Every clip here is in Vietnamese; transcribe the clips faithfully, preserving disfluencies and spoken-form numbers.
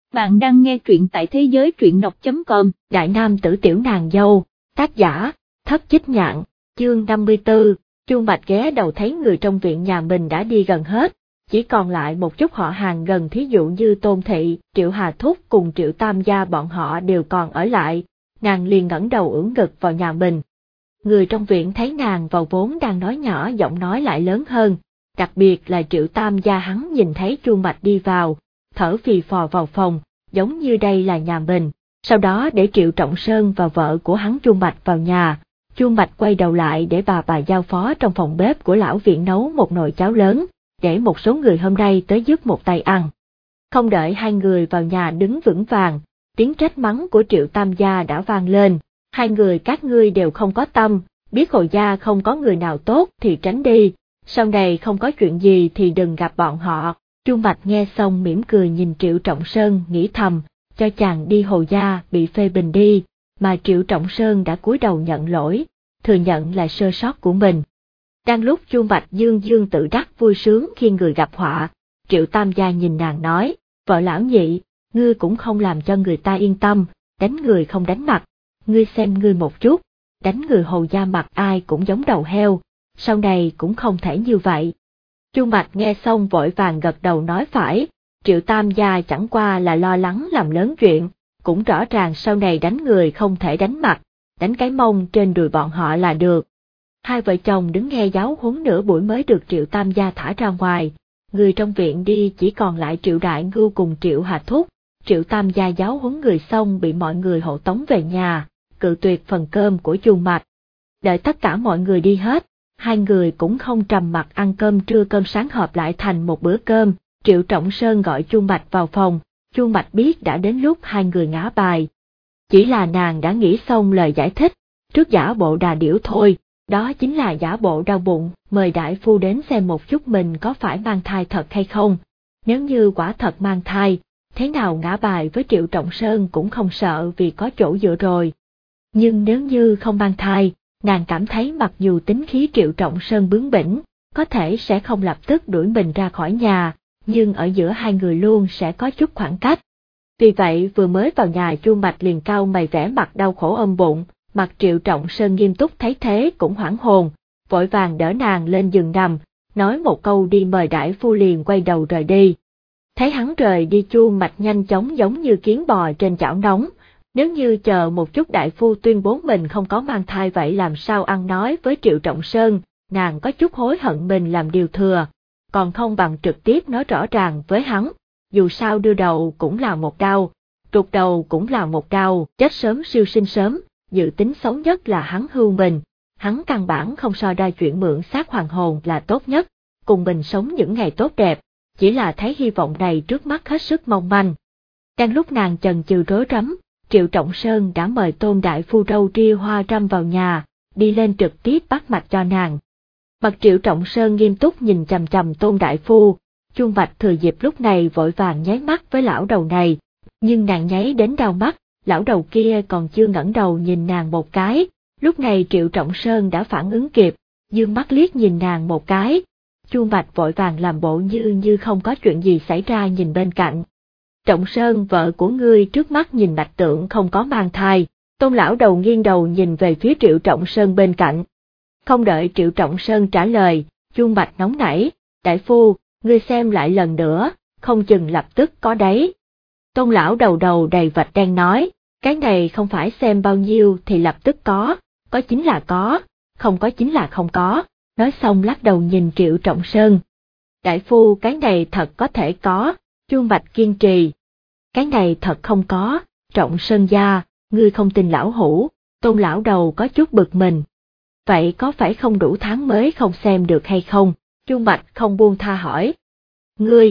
Bạn đang nghe truyện tại thế giới truyện đọc chấm com. Đại nam tử tiểu nàng dâu, tác giả, Thất Chích Nhạn, chương năm mươi tư, Chu Mạch ghé đầu thấy người trong viện nhà mình đã đi gần hết, chỉ còn lại một chút họ hàng gần, thí dụ như Tôn Thị, Triệu Hà Thúc cùng Triệu Tam gia bọn họ đều còn ở lại, nàng liền ngẩng đầu ưỡn ngực vào nhà mình. Người trong viện thấy nàng vào vốn đang nói nhỏ, giọng nói lại lớn hơn, đặc biệt là Triệu Tam gia, hắn nhìn thấy Chu Mạch đi vào, thở phì phò vào phòng, giống như đây là nhà mình, sau đó để Triệu Trọng Sơn và vợ của hắn Chu Mạch vào nhà. Chu Mạch quay đầu lại để bà bà giao phó trong phòng bếp của lão viện nấu một nồi cháo lớn, để một số người hôm nay tới giúp một tay ăn. Không đợi hai người vào nhà đứng vững vàng, tiếng trách mắng của Triệu Tam gia đã vang lên, hai người các ngươi đều không có tâm, biết Hồ gia không có người nào tốt thì tránh đi, sau này không có chuyện gì thì đừng gặp bọn họ. Chu Mạch nghe xong mỉm cười nhìn Triệu Trọng Sơn, nghĩ thầm, cho chàng đi Hồ gia bị phê bình đi, mà Triệu Trọng Sơn đã cúi đầu nhận lỗi, thừa nhận là sơ sót của mình. Đang lúc Chu Mạch dương dương tự đắc vui sướng khi người gặp họa, Triệu Tam gia nhìn nàng nói, vợ lão nhị, ngươi cũng không làm cho người ta yên tâm, đánh người không đánh mặt, ngươi xem ngươi một chút, đánh người Hồ gia mặt ai cũng giống đầu heo, sau này cũng không thể như vậy. Chu Mạch nghe xong vội vàng gật đầu nói phải, Triệu Tam gia chẳng qua là lo lắng làm lớn chuyện, cũng rõ ràng sau này đánh người không thể đánh mặt, đánh cái mông trên đùi bọn họ là được. Hai vợ chồng đứng nghe giáo huấn nửa buổi mới được Triệu Tam gia thả ra ngoài, người trong viện đi chỉ còn lại Triệu Đại Ngưu cùng Triệu Hà Thúc. Triệu Tam gia giáo huấn người xong bị mọi người hộ tống về nhà, cự tuyệt phần cơm của Chu Mạch. Đợi tất cả mọi người đi hết, hai người cũng không trầm mặc ăn cơm trưa cơm sáng hợp lại thành một bữa cơm. Triệu Trọng Sơn gọi Chu Mạch vào phòng, Chu Mạch biết đã đến lúc hai người ngã bài. Chỉ là nàng đã nghĩ xong lời giải thích, trước giả bộ đà điểu thôi, đó chính là giả bộ đau bụng, mời đại phu đến xem một chút mình có phải mang thai thật hay không. Nếu như quả thật mang thai, thế nào ngã bài với Triệu Trọng Sơn cũng không sợ vì có chỗ dựa rồi. Nhưng nếu như không mang thai, nàng cảm thấy mặc dù tính khí Triệu Trọng Sơn bướng bỉnh, có thể sẽ không lập tức đuổi mình ra khỏi nhà, nhưng ở giữa hai người luôn sẽ có chút khoảng cách. Vì vậy vừa mới vào nhà Chu Mạch liền cau mày vẻ mặt đau khổ ôm bụng, mặt Triệu Trọng Sơn nghiêm túc thấy thế cũng hoảng hồn, vội vàng đỡ nàng lên giường nằm, nói một câu đi mời đại phu liền quay đầu rời đi. Thấy hắn rời đi Chu Mạch nhanh chóng giống như kiến bò trên chảo nóng, nếu như chờ một chút đại phu tuyên bố mình không có mang thai vậy làm sao ăn nói với Triệu Trọng Sơn, nàng có chút hối hận mình làm điều thừa, còn không bằng trực tiếp nói rõ ràng với hắn, dù sao đưa đầu cũng là một đau, trục đầu cũng là một đau, chết sớm siêu sinh sớm, dự tính xấu nhất là hắn hưu mình, hắn căn bản không so đo chuyện mượn xác hoàng hồn là tốt nhất, cùng mình sống những ngày tốt đẹp, chỉ là thấy hy vọng này trước mắt hết sức mong manh. Đang lúc nàng chần chừ rối rắm, Triệu Trọng Sơn đã mời Tôn đại phu râu ria hoa râm vào nhà, đi lên trực tiếp bắt mạch cho nàng. Mặt Triệu Trọng Sơn nghiêm túc nhìn chằm chằm Tôn đại phu, Chu Mạch thừa dịp lúc này vội vàng nháy mắt với lão đầu này, nhưng nàng nháy đến đau mắt, lão đầu kia còn chưa ngẩng đầu nhìn nàng một cái, lúc này Triệu Trọng Sơn đã phản ứng kịp, dương mắt liếc nhìn nàng một cái. Chu Mạch vội vàng làm bộ như như không có chuyện gì xảy ra nhìn bên cạnh. Trọng Sơn, vợ của ngươi trước mắt nhìn bạch tượng không có mang thai. Tôn lão đầu nghiêng đầu nhìn về phía Triệu Trọng Sơn bên cạnh. Không đợi Triệu Trọng Sơn trả lời, Chu Mạch nóng nảy, đại phu, ngươi xem lại lần nữa, không chừng lập tức có đấy. Tôn lão đầu đầu đầy vạch đen nói, cái này không phải xem bao nhiêu thì lập tức có, có chính là có, không có chính là không có. Nói xong lắc đầu nhìn Triệu Trọng Sơn. Đại phu, cái này thật có thể có, Chu Mạch kiên trì. Cái này thật không có, Trọng Sơn gia, ngươi không tin lão hủ. Tôn lão đầu có chút bực mình. Vậy có phải không đủ tháng mới không xem được hay không? Chu Mạch không buông tha hỏi. Ngươi!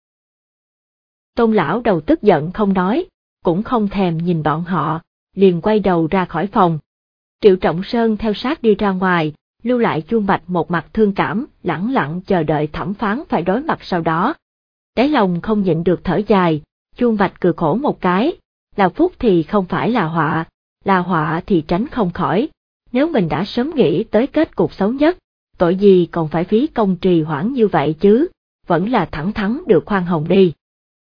Tôn lão đầu tức giận không nói, cũng không thèm nhìn bọn họ, liền quay đầu ra khỏi phòng. Triệu Trọng Sơn theo sát đi ra ngoài, lưu lại Chu Mạch một mặt thương cảm, lẳng lặng chờ đợi thẩm phán phải đối mặt sau đó. Đáy lòng không nhịn được thở dài, Chu Mạch cười khổ một cái, là phúc thì không phải là họa, là họa thì tránh không khỏi, nếu mình đã sớm nghĩ tới kết cục xấu nhất, tội gì còn phải phí công trì hoãn như vậy chứ, vẫn là thẳng thắn được khoan hồng đi.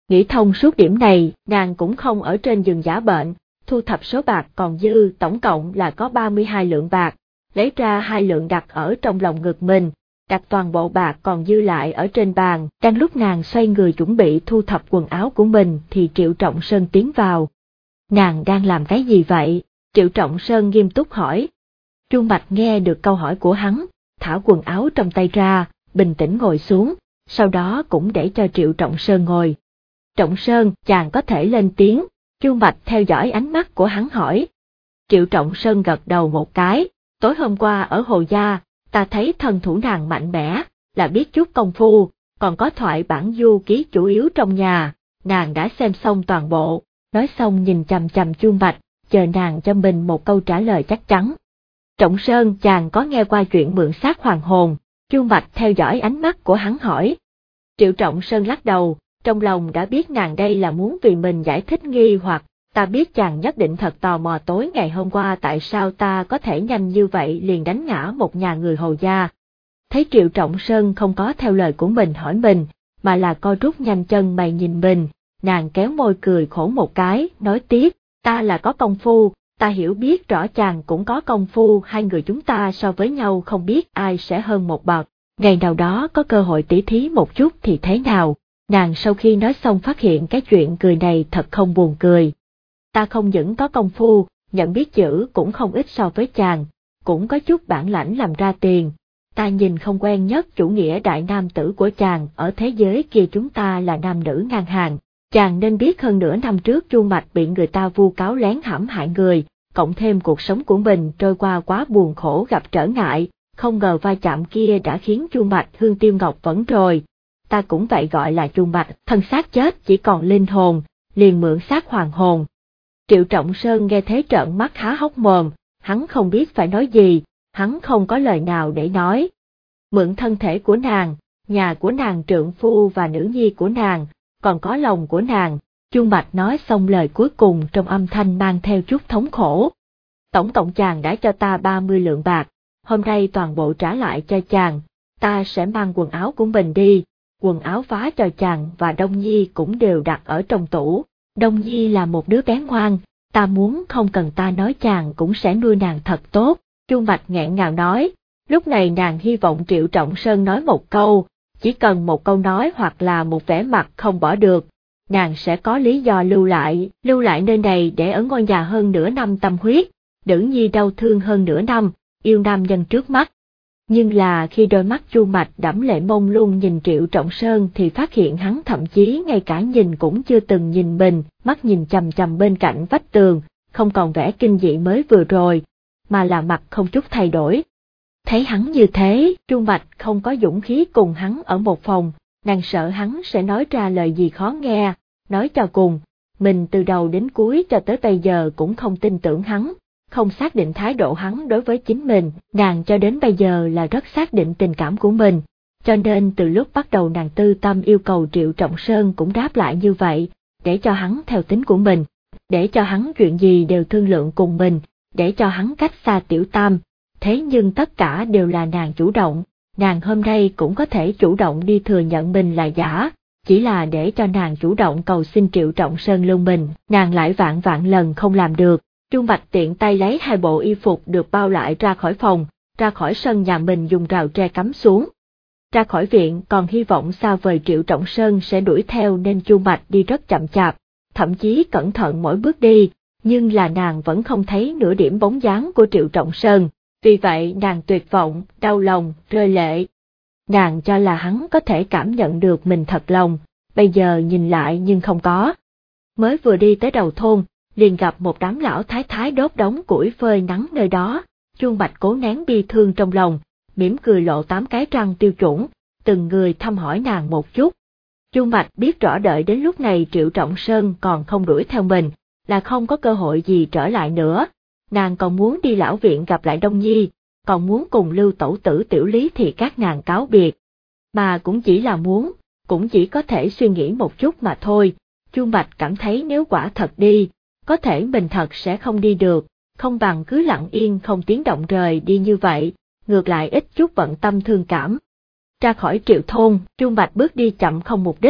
Nghĩ thông suốt điểm này, nàng cũng không ở trên giường giả bệnh, thu thập số bạc còn dư tổng cộng là có ba mươi hai lượng bạc, lấy ra hai lượng đặt ở trong lòng ngực mình, đặt toàn bộ bạc còn dư lại ở trên bàn. Đang lúc nàng xoay người chuẩn bị thu thập quần áo của mình thì Triệu Trọng Sơn tiến vào. Nàng đang làm cái gì vậy? Triệu Trọng Sơn nghiêm túc hỏi. Chu Bạch nghe được câu hỏi của hắn, thả quần áo trong tay ra, bình tĩnh ngồi xuống, sau đó cũng để cho Triệu Trọng Sơn ngồi. Trọng Sơn, chàng có thể lên tiếng. Chu Bạch theo dõi ánh mắt của hắn hỏi. Triệu Trọng Sơn gật đầu một cái, tối hôm qua ở Hồ Gia, ta thấy thân thủ nàng mạnh mẽ, là biết chút công phu, còn có thoại bản du ký chủ yếu trong nhà, nàng đã xem xong toàn bộ, nói xong nhìn chằm chằm Chu Bạch, chờ nàng cho mình một câu trả lời chắc chắn. Trọng Sơn, chàng có nghe qua chuyện mượn xác hoàng hồn? Chu Bạch theo dõi ánh mắt của hắn hỏi. Triệu Trọng Sơn lắc đầu, trong lòng đã biết nàng đây là muốn vì mình giải thích nghi hoặc, ta biết chàng nhất định thật tò mò tối ngày hôm qua tại sao ta có thể nhanh như vậy liền đánh ngã một nhà người Hồ Gia. Thấy Triệu Trọng Sơn không có theo lời của mình hỏi mình, mà là co rút nhanh chân mày nhìn mình, nàng kéo môi cười khổ một cái, nói tiếp, ta là có công phu, ta hiểu biết rõ chàng cũng có công phu, hai người chúng ta so với nhau không biết ai sẽ hơn một bậc, ngày nào đó có cơ hội tỉ thí một chút thì thế nào. Nàng sau khi nói xong phát hiện cái chuyện cười này thật không buồn cười. Ta không những có công phu, nhận biết chữ cũng không ít so với chàng, cũng có chút bản lãnh làm ra tiền. Ta nhìn không quen nhất chủ nghĩa đại nam tử của chàng, ở thế giới kia chúng ta là nam nữ ngang hàng. Chàng nên biết hơn nửa năm trước Chu Mạch bị người ta vu cáo lén hãm hại người, cộng thêm cuộc sống của mình trôi qua quá buồn khổ gặp trở ngại, không ngờ va chạm kia đã khiến Chu Mạch hương tiêu ngọc vẫn rồi. Ta cũng vậy gọi là Chu Mạch, thân xác chết chỉ còn linh hồn, liền mượn xác hoàng hồn. Triệu Trọng Sơn nghe thế trợn mắt há hốc mồm, hắn không biết phải nói gì, hắn không có lời nào để nói. Mượn thân thể của nàng, nhà của nàng trượng phu và nữ nhi của nàng, còn có lòng của nàng, Chu Mạch nói xong lời cuối cùng trong âm thanh mang theo chút thống khổ. Tổng cộng chàng đã cho ta ba mươi lượng bạc, hôm nay toàn bộ trả lại cho chàng, ta sẽ mang quần áo của mình đi. Quần áo vá cho chàng và Đông Nhi cũng đều đặt ở trong tủ. Đông Nhi là một đứa bé ngoan, ta muốn không cần ta nói chàng cũng sẽ nuôi nàng thật tốt. Chu Mạch nghẹn ngào nói, lúc này nàng hy vọng Triệu Trọng Sơn nói một câu, chỉ cần một câu nói hoặc là một vẻ mặt không bỏ được, nàng sẽ có lý do lưu lại, lưu lại nơi này để ở ngôi nhà hơn nửa năm tâm huyết, Nữ Nhi đau thương hơn nửa năm, yêu nam nhân trước mắt. Nhưng là khi đôi mắt Chu Mạch đẫm lệ mông lung nhìn Triệu Trọng Sơn thì phát hiện hắn thậm chí ngay cả nhìn cũng chưa từng nhìn mình, mắt nhìn chằm chằm bên cạnh vách tường, không còn vẻ kinh dị mới vừa rồi, mà là mặt không chút thay đổi. Thấy hắn như thế, Chu Mạch không có dũng khí cùng hắn ở một phòng, nàng sợ hắn sẽ nói ra lời gì khó nghe, nói cho cùng, mình từ đầu đến cuối cho tới bây giờ cũng không tin tưởng hắn. Không xác định thái độ hắn đối với chính mình, nàng cho đến bây giờ là rất xác định tình cảm của mình, cho nên từ lúc bắt đầu nàng tư tâm yêu cầu Triệu Trọng Sơn cũng đáp lại như vậy, để cho hắn theo tính của mình, để cho hắn chuyện gì đều thương lượng cùng mình, để cho hắn cách xa Tiểu Tam, thế nhưng tất cả đều là nàng chủ động, nàng hôm nay cũng có thể chủ động đi thừa nhận mình là giả, chỉ là để cho nàng chủ động cầu xin Triệu Trọng Sơn lưu mình, nàng lại vạn vạn lần không làm được. Chu Mạch tiện tay lấy hai bộ y phục được bao lại ra khỏi phòng, ra khỏi sân nhà mình dùng rào tre cắm xuống. Ra khỏi viện còn hy vọng xa vời Triệu Trọng Sơn sẽ đuổi theo nên Chu Mạch đi rất chậm chạp, thậm chí cẩn thận mỗi bước đi, nhưng là nàng vẫn không thấy nửa điểm bóng dáng của Triệu Trọng Sơn, vì vậy nàng tuyệt vọng, đau lòng, rơi lệ. Nàng cho là hắn có thể cảm nhận được mình thật lòng, bây giờ nhìn lại nhưng không có. Mới vừa đi tới đầu thôn, liền gặp một đám lão thái thái đốt đống củi phơi nắng nơi đó, Chu Mạch cố nén bi thương trong lòng, mỉm cười lộ tám cái răng tiêu chuẩn, từng người thăm hỏi nàng một chút. Chu Mạch biết rõ đợi đến lúc này Triệu Trọng Sơn còn không đuổi theo mình, là không có cơ hội gì trở lại nữa, nàng còn muốn đi lão viện gặp lại Đông Nhi, còn muốn cùng Lưu tẩu tử Tiểu Lý thì các nàng cáo biệt. Mà cũng chỉ là muốn, cũng chỉ có thể suy nghĩ một chút mà thôi, Chu Mạch cảm thấy nếu quả thật đi, có thể mình thật sẽ không đi được, không bằng cứ lặng yên không tiếng động rời đi như vậy, ngược lại ít chút bận tâm thương cảm. Ra khỏi Triệu thôn, Chu Mạch bước đi chậm không mục đích,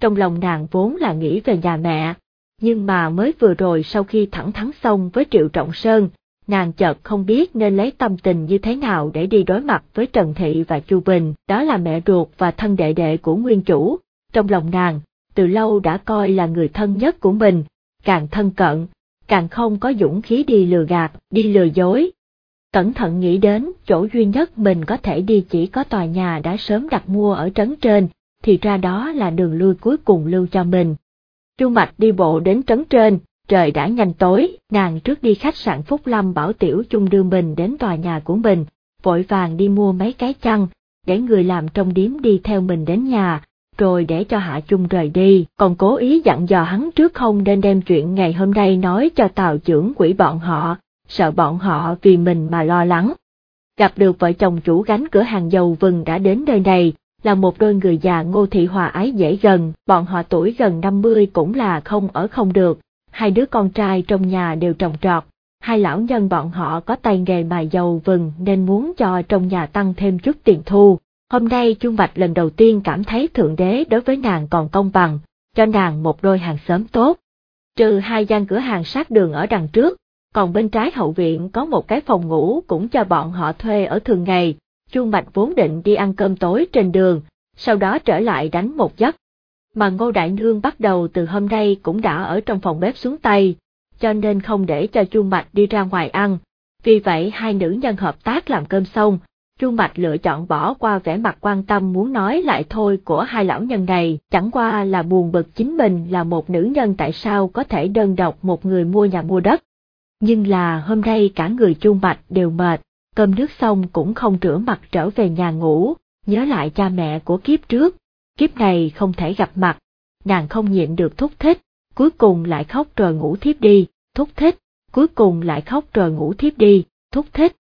trong lòng nàng vốn là nghĩ về nhà mẹ, nhưng mà mới vừa rồi sau khi thẳng thắn xong với Triệu Trọng Sơn, nàng chợt không biết nên lấy tâm tình như thế nào để đi đối mặt với Trần Thị và Chu Bình, đó là mẹ ruột và thân đệ đệ của nguyên chủ, trong lòng nàng, từ lâu đã coi là người thân nhất của mình, càng thân cận, càng không có dũng khí đi lừa gạt, đi lừa dối. Cẩn thận nghĩ đến, chỗ duy nhất mình có thể đi chỉ có tòa nhà đã sớm đặt mua ở trấn trên, thì ra đó là đường lui cuối cùng lưu cho mình. Chu Mạch đi bộ đến trấn trên, trời đã nhanh tối, nàng trước đi khách sạn Phúc Lâm bảo Tiểu Chung đưa mình đến tòa nhà của mình, vội vàng đi mua mấy cái chăn, để người làm trong điếm đi theo mình đến nhà, rồi để cho Hạ Chung rời đi, còn cố ý dặn dò hắn trước không nên đem chuyện ngày hôm nay nói cho Tào trưởng quỹ bọn họ, sợ bọn họ vì mình mà lo lắng. Gặp được vợ chồng chủ gánh cửa hàng dầu vừng đã đến nơi này, là một đôi người già Ngô Thị hòa ái dễ gần, bọn họ tuổi gần năm mươi cũng là không ở không được, hai đứa con trai trong nhà đều trồng trọt, hai lão nhân bọn họ có tay nghề mài dầu vừng nên muốn cho trong nhà tăng thêm chút tiền thu. Hôm nay Chu Mạch lần đầu tiên cảm thấy Thượng Đế đối với nàng còn công bằng, cho nàng một đôi hàng xóm tốt. Trừ hai gian cửa hàng sát đường ở đằng trước, còn bên trái hậu viện có một cái phòng ngủ cũng cho bọn họ thuê ở thường ngày. Chu Mạch vốn định đi ăn cơm tối trên đường, sau đó trở lại đánh một giấc. Mà Ngô Đại Nương bắt đầu từ hôm nay cũng đã ở trong phòng bếp xuống tay, cho nên không để cho Chu Mạch đi ra ngoài ăn. Vì vậy hai nữ nhân hợp tác làm cơm xong, Chu Mạch lựa chọn bỏ qua vẻ mặt quan tâm muốn nói lại thôi của hai lão nhân này, chẳng qua là buồn bực chính mình là một nữ nhân tại sao có thể đơn độc một người mua nhà mua đất. Nhưng là hôm nay cả người Chu Mạch đều mệt, cơm nước xong cũng không rửa mặt trở về nhà ngủ, nhớ lại cha mẹ của kiếp trước, kiếp này không thể gặp mặt, nàng không nhịn được thúc thích, cuối cùng lại khóc rồi ngủ thiếp đi, thúc thích, cuối cùng lại khóc rồi ngủ thiếp đi, thúc thích.